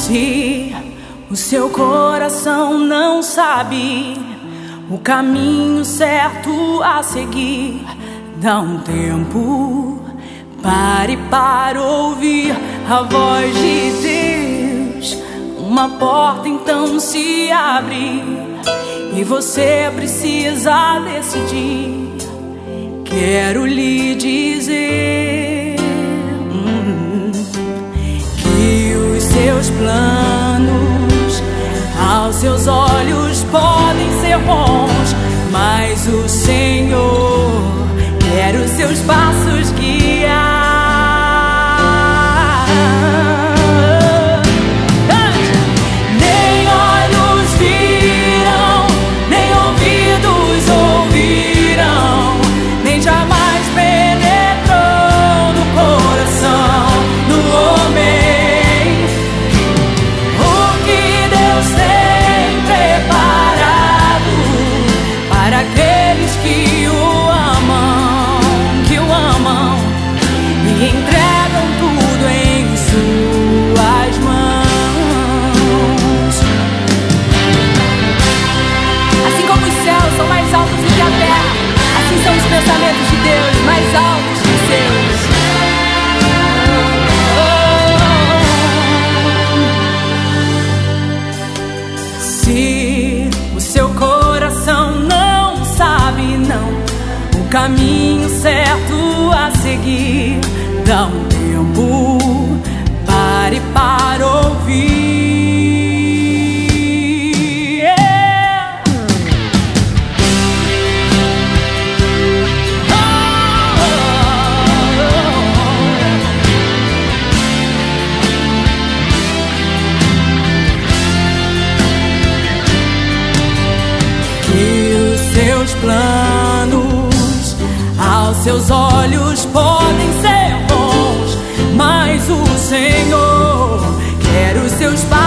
Se o seu coração não sabe o caminho certo a seguir, dá um tempo, pare para ouvir a voz de Deus. Uma porta então se abre e você precisa decidir. Quero lhe dizer que os seus planos aos seus olhos podem ser bons, mas o Senhor quer os seus passos guiar. Nem olhos viram, nem ouvidos ouviram, nem jamais penetrou no coração do homem o que Deus tem preparado para aqueles que o amam e entregam tudo em suas mãos. Assim como os céus são mais altos do que a terra, assim são os pensamentos de Deus mais altos que os seus. Se o seu coração não sabe o caminho certo a seguir, dá um tempo, pare para ouvir. Que os seus planos aos seus olhos podem ser bons, mas o Senhor quer os seus passos